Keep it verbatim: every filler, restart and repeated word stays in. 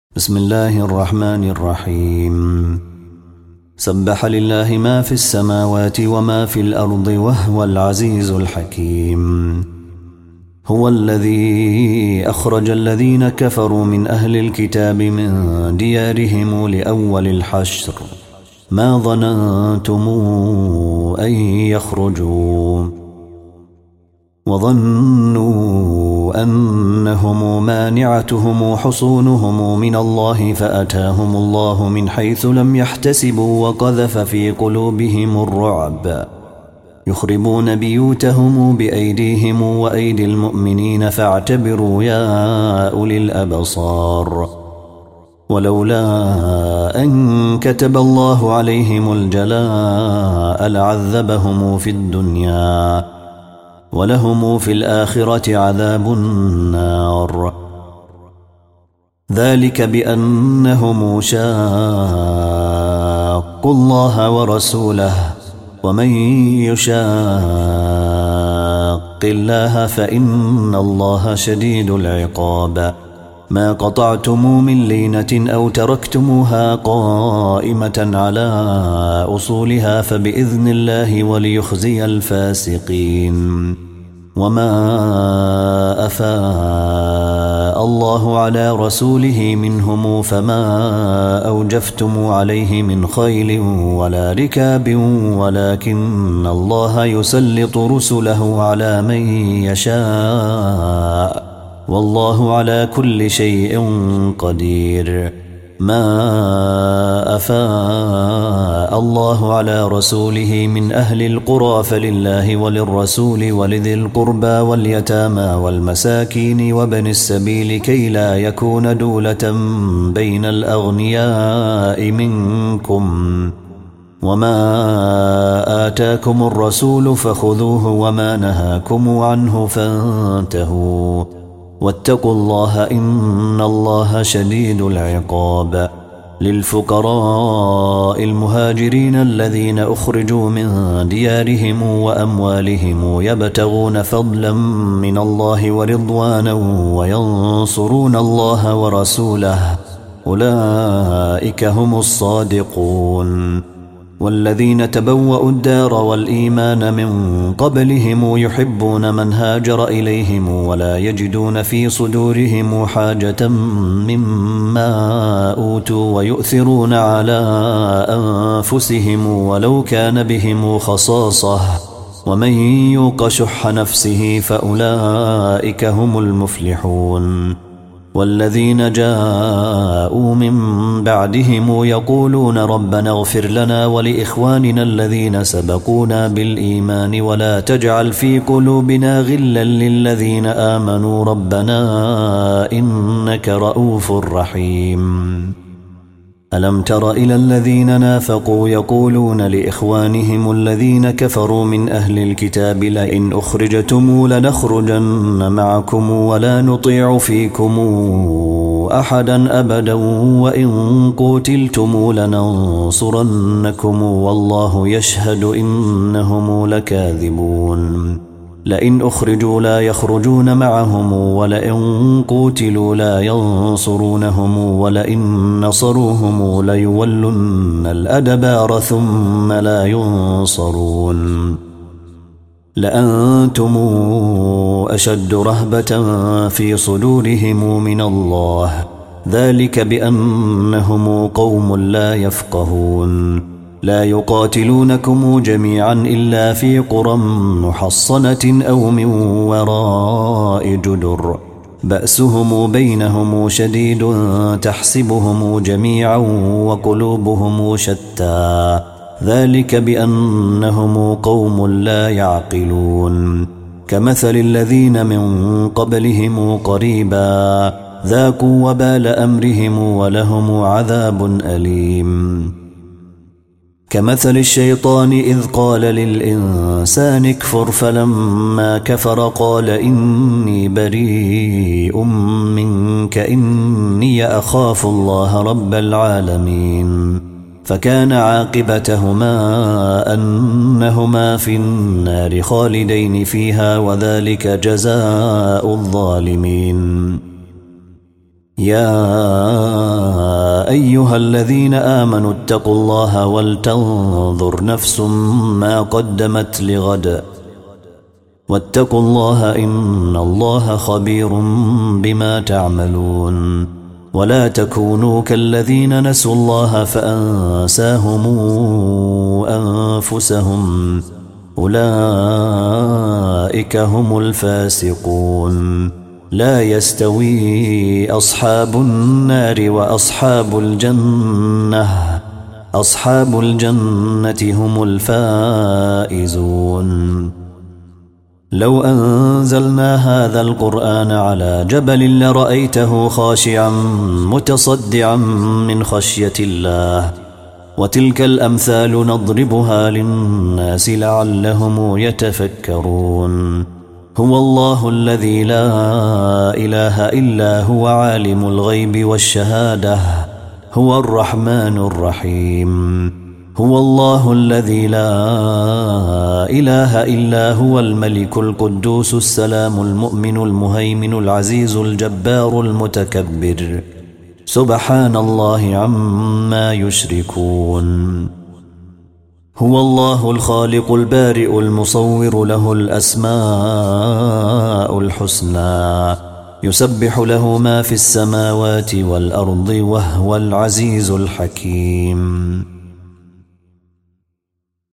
بسم الله الرحمن الرحيم. سبح لله ما في السماوات وما في الأرض وهو العزيز الحكيم. هو الذي أخرج الذين كفروا من أهل الكتاب من ديارهم لأول الحشر ما ظننتم أن يخرجوا وظنوا أنهم مانعتهم حصونهم من الله فأتاهم الله من حيث لم يحتسبوا وقذف في قلوبهم الرعب يخربون بيوتهم بأيديهم وأيدي المؤمنين فاعتبروا يا أولي الأبصار. ولولا أن كتب الله عليهم الجلاء لعذبهم في الدنيا ولهم في الآخرة عذاب النار. ذلك بأنهم شاقوا الله ورسوله ومن يشاق الله فإن الله شديد العقاب. ما قطعتم من لينة أو تركتموها قائمة على أصولها فبإذن الله وليخزي الفاسقين. وما أفاء الله على رسوله منهم فما أوجفتم عليه من خيل ولا ركاب ولكن الله يسلط رسله على من يشاء والله على كل شيء قدير. ما أفاء الله على رسوله من أهل القرى فلله وللرسول ولذي القربى واليتامى والمساكين وابن السبيل كي لا يكون دولة بين الأغنياء منكم. وما آتاكم الرسول فخذوه وما نهاكم عنه فانتهوا واتقوا الله إن الله شديد العقاب. للفقراء المهاجرين الذين أخرجوا من ديارهم وأموالهم يبتغون فضلا من الله ورضوانا وينصرون الله ورسوله أولئك هم الصادقون. والذين تبوأوا الدار والإيمان من قبلهم يحبون من هاجر إليهم ولا يجدون في صدورهم حاجة مما أوتوا ويؤثرون على أنفسهم ولو كان بهم خصاصة ومن يوق شح نفسه فأولئك هم المفلحون. والذين جاءوا من بعدهم يقولون ربنا اغفر لنا ولإخواننا الذين سبقونا بالإيمان ولا تجعل في قلوبنا غلا للذين آمنوا ربنا إنك رؤوف رحيم. ألم تر إلى الذين نافقوا يقولون لإخوانهم الذين كفروا من أهل الكتاب لئن أخرجتم لنخرجن معكم ولا نطيع فيكم أحدا أبدا وإن قتلتم لننصرنكم والله يشهد إنهم لكاذبون. لئن أخرجوا لا يخرجون معهم ولئن قتلوا لا ينصرونهم ولئن نصروهم ليولن الأدبار ثم لا ينصرون. لأنتم أشد رهبة في صدورهم من الله ذلك بأنهم قوم لا يفقهون. لا يقاتلونكم جميعا إلا في قرى محصنة أو من وراء جدر بأسهم بينهم شديد تحسبهم جميعا وقلوبهم شتى ذلك بأنهم قوم لا يعقلون. كمثل الذين من قبلهم قريبا ذاقوا وبال أمرهم ولهم عذاب أليم. كمثل الشيطان إذ قال للإنسان اكفر فلما كفر قال إني بريء منك إني أخاف الله رب العالمين. فكان عاقبتهما أنهما في النار خالدين فيها وذلك جزاء الظالمين. يا أيها الذين آمنوا اتقوا الله ولتنظر نفس ما قدمت لغد واتقوا الله إن الله خبير بما تعملون ولا تكونوا كالذين نسوا الله فأنساهم أنفسهم أولئك هم الفاسقون لا يستوي أصحاب النار وأصحاب الجنة أصحاب الجنة هم الفائزون لو أنزلنا هذا القرآن على جبل لرأيته خاشعا متصدعا من خشية الله وتلك الأمثال نضربها للناس لعلهم يتفكرون هو الله الذي لا إله إلا هو عالم الغيب والشهادة هو الرحمن الرحيم هو الله الذي لا إله إلا هو الملك القدوس السلام المؤمن المهيمن العزيز الجبار المتكبر سبحان الله عما يشركون هو الله الخالق البارئ المصور له الأسماء الحسنى يسبح له ما في السماوات والأرض وهو العزيز الحكيم